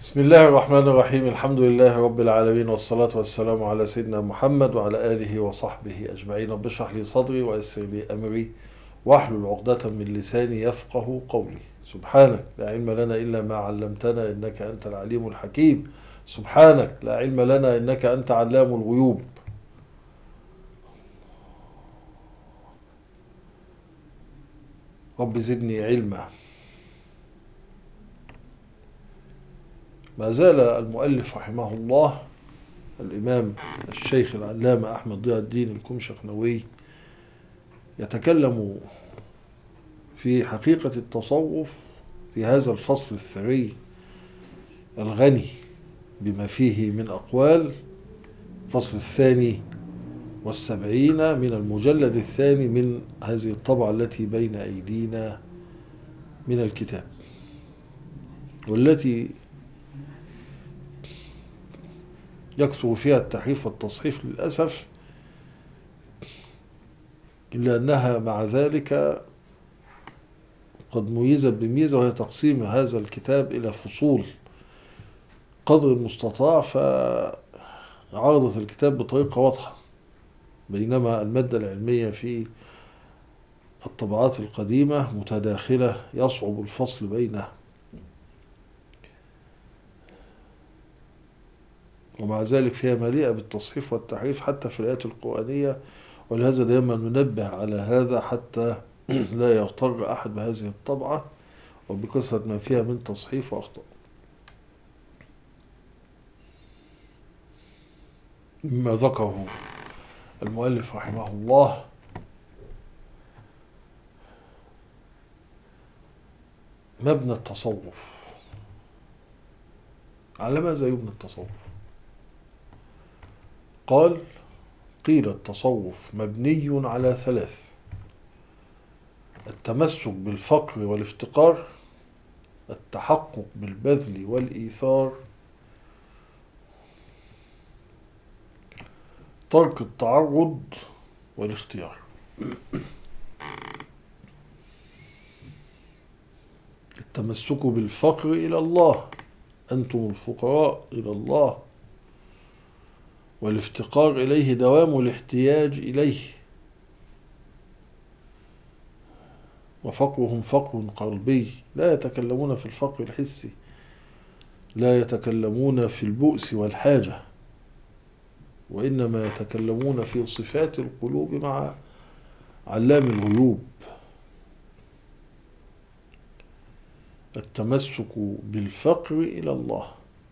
بسم الله الرحمن الرحيم. الحمد لله رب العالمين، والصلاة والسلام على سيدنا محمد وعلى آله وصحبه أجمعين. رب اشرح لي صدري ويسر لي أمري واحلل عقدة من لساني يفقه قولي. سبحانك لا علم لنا إلا ما علمتنا إنك أنت العليم الحكيم. سبحانك لا علم لنا إنك أنت علام الغيوب. رب زدني علما. ما زال المؤلف رحمه الله الإمام الشيخ العلامة أحمد ضياء الدين الكمشخنوي يتكلم في حقيقة التصوف في هذا الفصل الثري الغني بما فيه من أقوال. الفصل الثاني والسبعين من المجلد الثاني من هذه الطبعة التي بين أيدينا من الكتاب، والتي يكثر فيها التحريف والتصحيف للأسف، إلا أنها مع ذلك قد ميزت بميزة، وهي تقسيم هذا الكتاب إلى فصول قدر المستطاع، فعرضت الكتاب بطريقة واضحة، بينما المادة العلمية في الطبعات القديمة متداخلة يصعب الفصل بينها. ومع ذلك فيها مليئة بالتصحيف والتحريف حتى في الآيات القرآنية، ولهذا دائما ننبه على هذا حتى لا يغتر أحد بهذه الطبعة وبكثرة ما فيها من تصحيف وأخطاء. مما ذكره المؤلف رحمه الله مبنى التصوف. على ماذا يبنى التصوف؟ قيل التصوف مبني على ثلاث: التمسك بالفقر والافتقار، التحقق بالبذل والإيثار، ترك التعرض والاختيار. التمسك بالفقر إلى الله، أنتم الفقراء إلى الله، والافتقار إليه دوام الاحتياج إليه، وفقرهم فقر قلبي، لا يتكلمون في الفقر الحسي، لا يتكلمون في البؤس والحاجة، وإنما يتكلمون في صفات القلوب مع علام الغيوب. التمسك بالفقر إلى الله،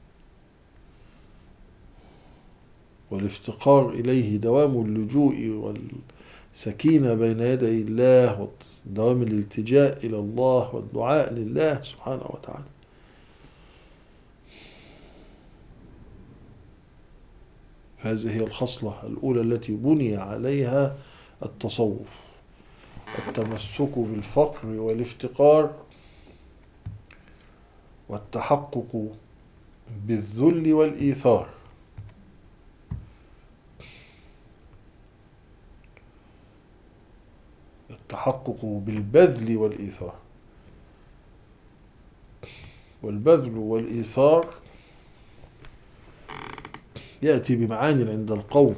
والافتقار إليه دوام اللجوء والسكينة بين يدي الله، ودوام الالتجاء إلى الله والدعاء لله سبحانه وتعالى. هذه هي الخصلة الأولى التي بني عليها التصوف: التمسك بالفقر والافتقار، والتحقق بالذل والإيثار. التحقق بالبذل والإيثار. والبذل والإيثار يأتي بمعاني عند القوم: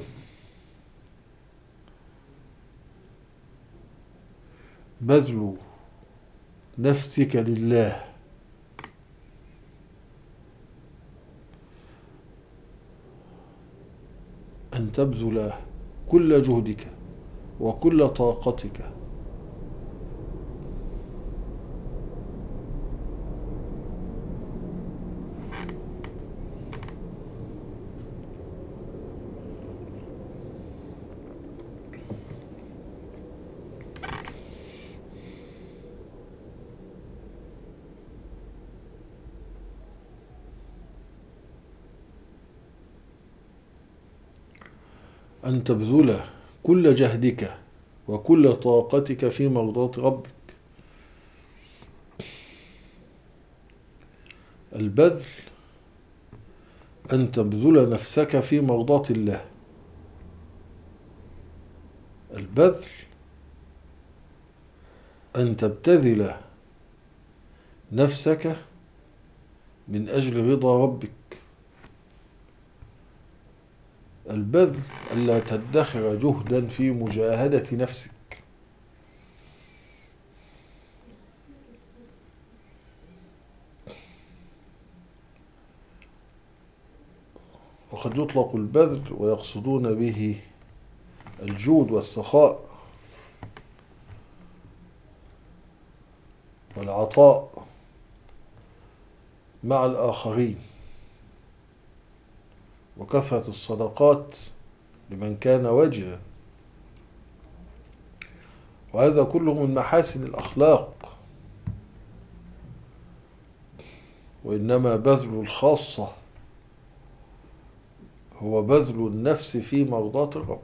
بذل نفسك لله، أن تبذل كل جهدك وكل طاقتك أن تبذل كل جهدك وكل طاقتك في مرضاة ربك. البذل أن تبذل نفسك في مرضاة الله. البذل أن تبتذل نفسك من أجل رضا ربك. البذل ألا تدخر جهدا في مجاهدة نفسك. وقد يطلق البذل ويقصدون به الجود والسخاء والعطاء مع الآخرين، وكثرة الصدقات لمن كان واجدا. وهذا كله من محاسن الأخلاق. وإنما بذل الخاصة هو بذل النفس في مرضاة الرب.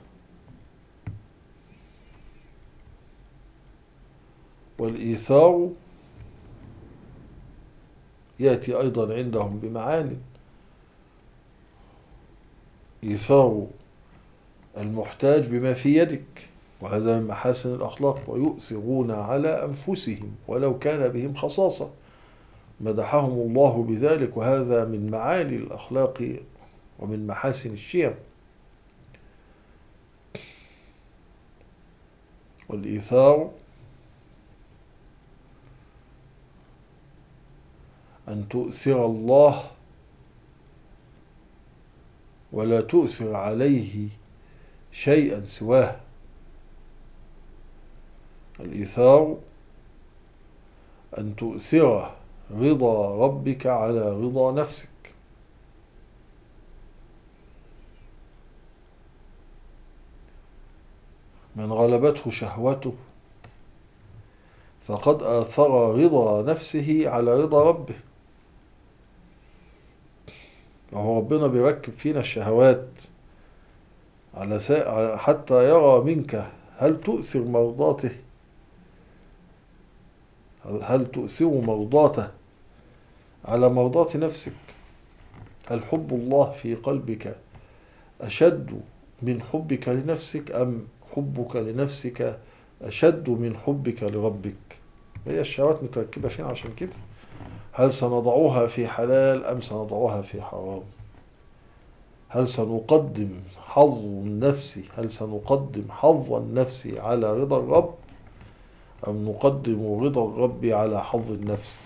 والإيثار يأتي أيضا عندهم بمعاني. إيثار المحتاج بما في يدك، وهذا من محاسن الأخلاق. ويؤثرون على أنفسهم ولو كان بهم خصاصة، مدحهم الله بذلك، وهذا من معاني الأخلاق ومن محاسن الشيم. والإيثار أن تؤثر الله ولا تؤثر عليه شيئا سواه. الإيثار أن تؤثر رضا ربك على رضا نفسك. من غلبته شهوته فقد آثر رضا نفسه على رضا ربه. وهو ربنا بيركب فينا الشهوات حتى يرى منك هل تؤثر مرضاته، هل تؤثر مرضاته على مرضاة نفسك. هل حب الله في قلبك أشد من حبك لنفسك، أم حبك لنفسك أشد من حبك لربك؟ هي الشهوات متركبة فينا عشان كده. هل سنضعها في حلال أم سنضعها في حرام؟ هل سنقدم حظ النفس على رضا الرب، أم نقدم رضا الرب على حظ النفس؟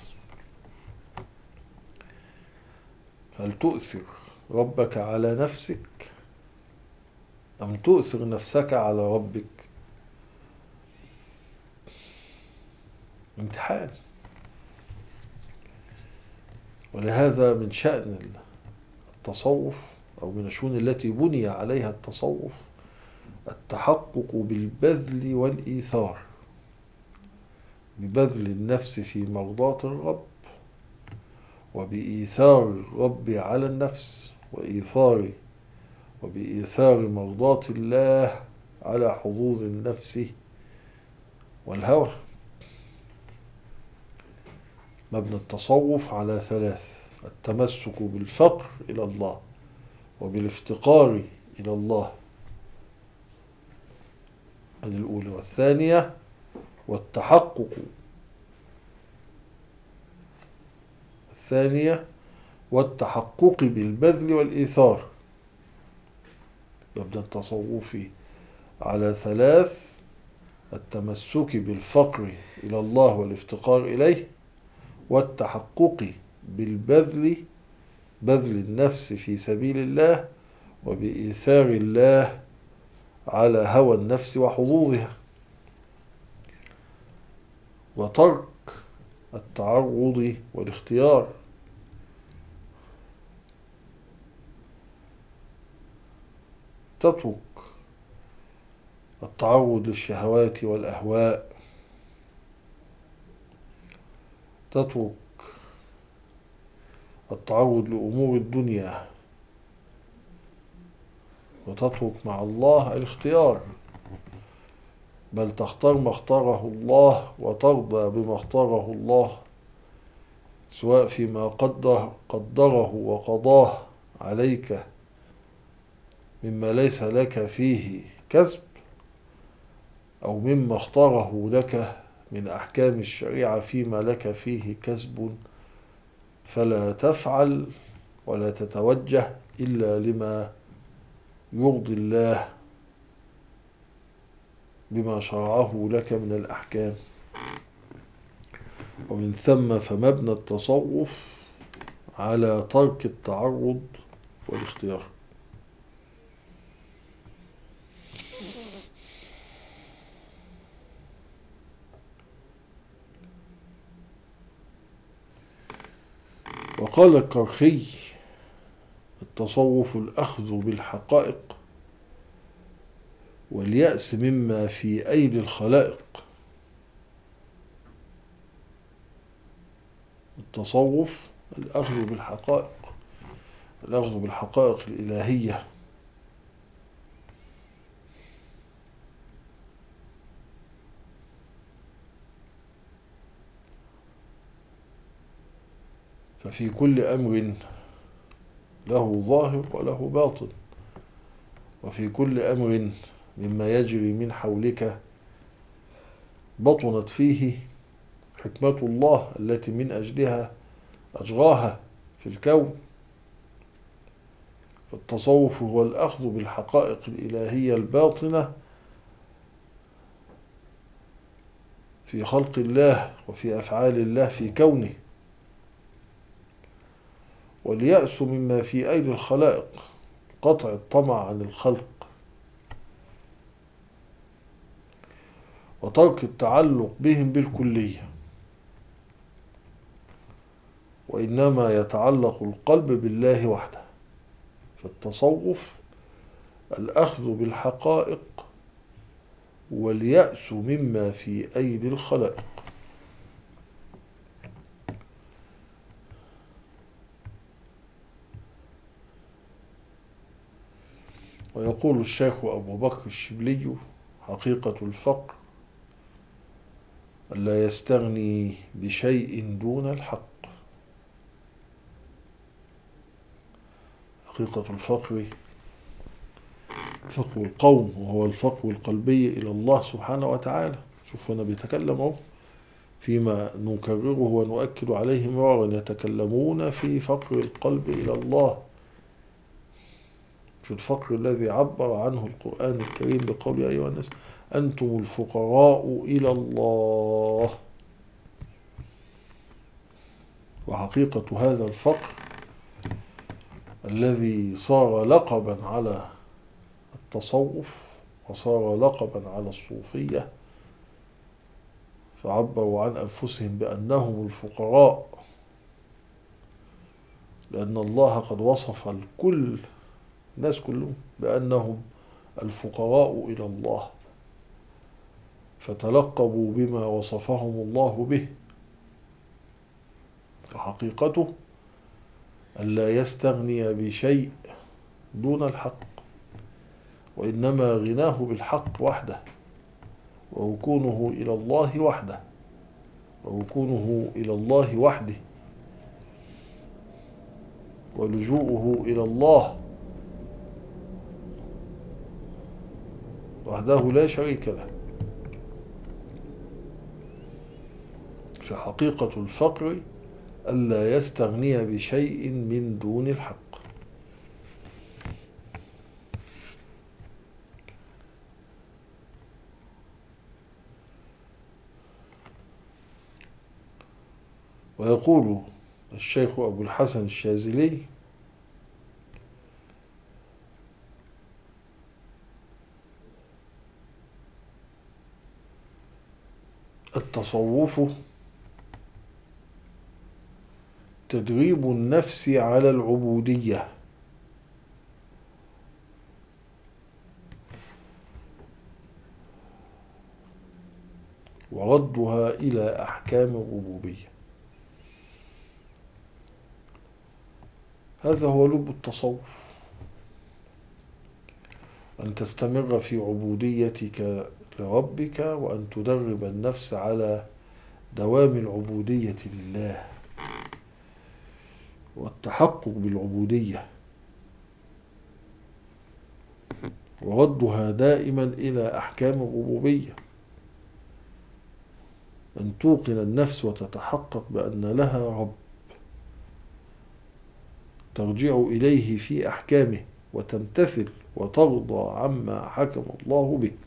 هل تؤثر ربك على نفسك أم تؤثر نفسك على ربك؟ امتحان. ولهذا من شأن التصوف أو من الشؤون التي بني عليها التصوف التحقق بالبذل والإيثار، ببذل النفس في مرضاة الرب، وبإيثار الرب على النفس، وبإيثار مرضاة الله على حظوظ النفس والهوى. مبنى التصوف على 3: التمسك بالفقر إلى الله، وبالافتقار إلى الله، الأولى. والثانية والتحقق بالبذل والإيثار. مبنى التصوف على 3: التمسك بالفقر إلى الله والافتقار إليه، والتحقق بالبذل، بذل النفس في سبيل الله، وبإيثار الله على هوى النفس وحظوظها، وترك التعرض والاختيار. تترك التعرض للشهوات والأهواء، تترك التعرض لأمور الدنيا، وتترك مع الله الاختيار، بل تختار ما اختاره الله وترضى بما اختاره الله، سواء فيما قدره وقضاه عليك مما ليس لك فيه كسب، أو مما اختاره لك من أحكام الشريعة فيما لك فيه كسب فلا تفعل ولا تتوجه إلا لما يرضي الله بما شرعه لك من الأحكام. ومن ثم فمبنى التصوف على ترك التعرض والاختيار. وقال الكرخي: التصوف الأخذ بالحقائق واليأس مما في أيدي الخلائق. التصوف الأخذ بالحقائق، الأخذ بالحقائق الإلهية. ففي كل أمر له ظاهر وله باطن، وفي كل أمر مما يجري من حولك بطنت فيه حكمة الله التي من أجلها أجراها في الكون. فالتصوف هو الأخذ بالحقائق الإلهية الباطنة في خلق الله وفي أفعال الله في كونه، واليأس مما في أيدي الخلائق، قطع الطمع عن الخلق، وترك التعلق بهم بالكلية. وإنما يتعلق القلب بالله وحده. فالتصوف الأخذ بالحقائق واليأس مما في أيدي الخلائق. ويقول الشيخ أبو بكر الشبلي: حقيقة الفقر ألا يستغني بشيء دون الحق. حقيقة الفقر فقر القوم، وهو الفقر القلبي إلى الله سبحانه وتعالى. شوف هنا بيتكلم فيما نكرره ونؤكد عليه مرارا، يتكلمون في فقر القلب إلى الله، في الفقر الذي عبر عنه القرآن الكريم بقول: يا أيها الناس أنتم الفقراء إلى الله. وحقيقة هذا الفقر الذي صار لقبا على التصوف وصار لقبا على الصوفية، فعبروا عن أنفسهم بأنهم الفقراء، لأن الله قد وصف الكل، الناس كلهم، بأنهم الفقراء إلى الله، فتلقبوا بما وصفهم الله به. فحقيقته ألا يستغني بشيء دون الحق، وإنما غناه بالحق وحده، وركونه إلى الله وحده، وركونه إلى الله وحده، ولجوءه إلى الله وحده لا شريك له. فحقيقة الفقر ألا يستغني بشيء من دون الحق. ويقول الشيخ أبو الحسن الشاذلي: التصوف تدريب النفس على العبودية، وردها إلى أحكام الربوبية. هذا هو لب التصوف، أن تستمر في عبوديتك لربك، وأن تدرب النفس على دوام العبودية لله والتحقق بالعبودية، وردها دائما إلى أحكام الربوبية. أن توقن النفس وتتحقق بأن لها رب، ترجع إليه في أحكامه وتمتثل وترضى عما حكم الله به.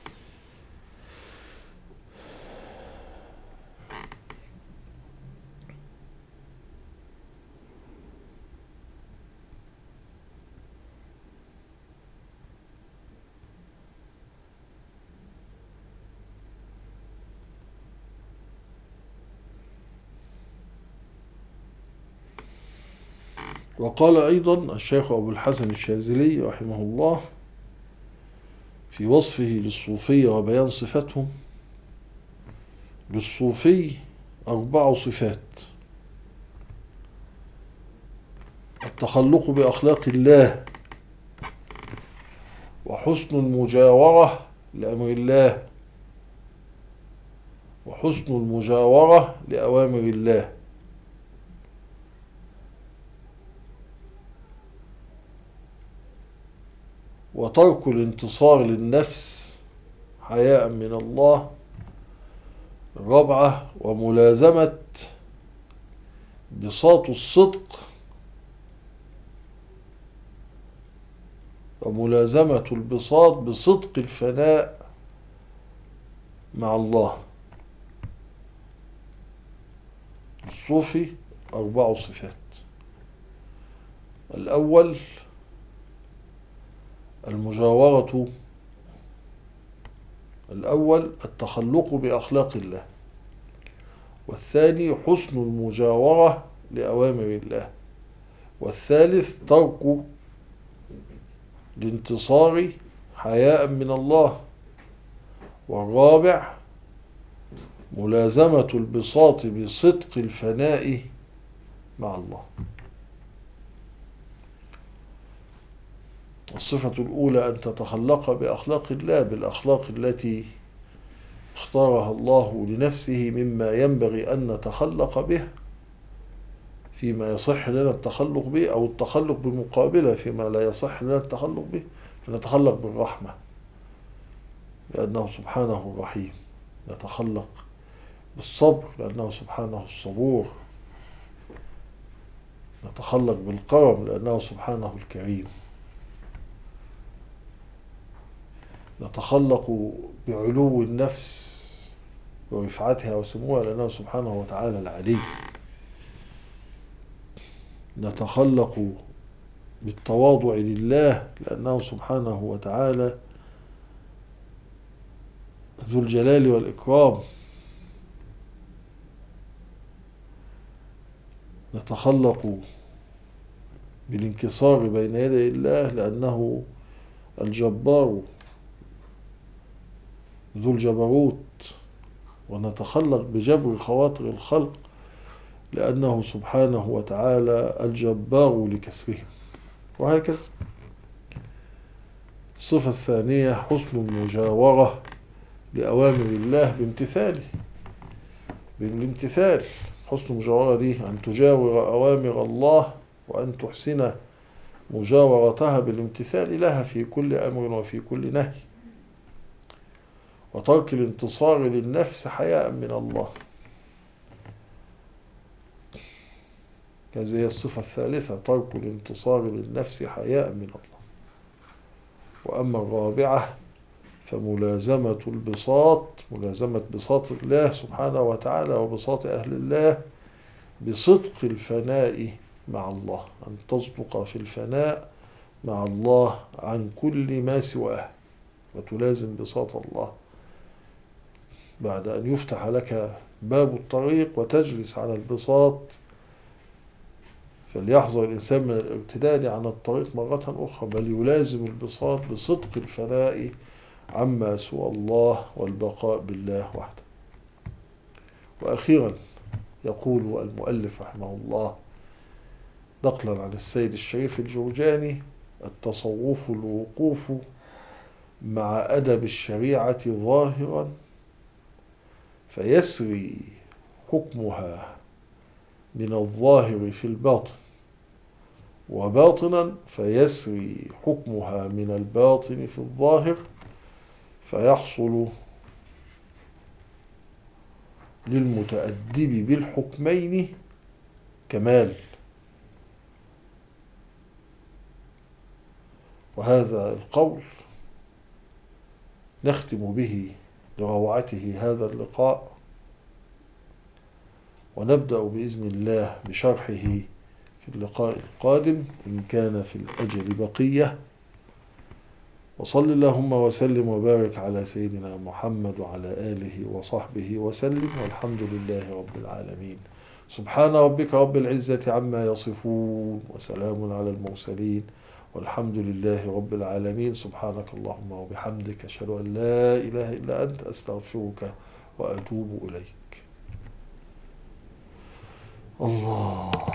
وقال أيضا الشيخ أبو الحسن الشاذلي رحمه الله في وصفه للصوفية وبيان صفاتهم: للصوفي 4 صفات: التخلق بأخلاق الله، وحسن المجاورة لأمر الله، وحسن المجاورة لأوامر الله، وترك الانتصار للنفس حياء من الله. 4 وملازمة بساط الصدق، وملازمة البساط بصدق الفناء مع الله. الصوفي 4 صفات: الأول المجاورة، الأول التخلق بأخلاق الله، والثاني حسن المجاورة لأوامر الله، والثالث ترك الانتصار حياء من الله، والرابع ملازمة البساط بصدق الفناء مع الله. الصفة الأولى أن تتخلق بأخلاق الله، بالأخلاق التي اختارها الله لنفسه مما ينبغي أن نتخلق به فيما يصح لنا التخلق به، أو التخلق بمقابله فيما لا يصح لنا التخلق به، فنتخلق بالرحمة لأنه سبحانه الرحيم، نتخلق بالصبر لأنه سبحانه الصبور، نتخلق بالكرم لأنه سبحانه الكريم، نتخلق بعلو النفس ورفعتها وسموها لأنه سبحانه وتعالى العلي، نتخلق بالتواضع لله لأنه سبحانه وتعالى ذو الجلال والإكرام، نتخلق بالانكسار بين يدي الله لأنه الجبار ذو الجبروت، ونتخلق بجبر خواطر الخلق لأنه سبحانه وتعالى الجبار لكسرهم، وهكذا. الصفة الثانية حسن المجاورة لأوامر الله بامتثاله، بالامتثال. حسن المجاورة دي أن تجاور أوامر الله وأن تحسن مجاورتها بالامتثال لها في كل أمر وفي كل نهي، وترك الانتصار للنفس حياء من الله. هذه هي الصفة الثالثة: ترك الانتصار للنفس حياء من الله. وأما الرابعة فملازمة البساط، ملازمة بساط الله سبحانه وتعالى وبساط أهل الله بصدق الفناء مع الله، أن تصدق في الفناء مع الله عن كل ما سواه، وتلازم بساط الله بعد أن يفتح لك باب الطريق وتجلس على البساط. فليحذر الإنسان من الارتداد عن الطريق مرة أخرى، بل يلازم البساط بصدق الفناء عما سوى الله والبقاء بالله وحده. وأخيرا يقول المؤلف رحمه الله نقلا عن السيد الشريف الجرجاني: التصوف الوقوف مع أدب الشريعة ظاهرا فيسري حكمها من الظاهر في الباطن، وباطنا فيسري حكمها من الباطن في الظاهر، فيحصل للمتأدب بالحكمين كمال. وهذا القول نختم به لروعته هذا اللقاء، ونبدأ بإذن الله بشرحه في اللقاء القادم إن كان في الأجل بقية. وصل اللهم وسلم وبارك على سيدنا محمد وعلى آله وصحبه وسلم، والحمد لله رب العالمين. سبحان ربك رب العزة عما يصفون، وسلام على المرسلين، والحمد لله رب العالمين. سبحانك اللهم وبحمدك، أشهد أن لا إله إلا أنت، أستغفرك وأتوب إليك. الله.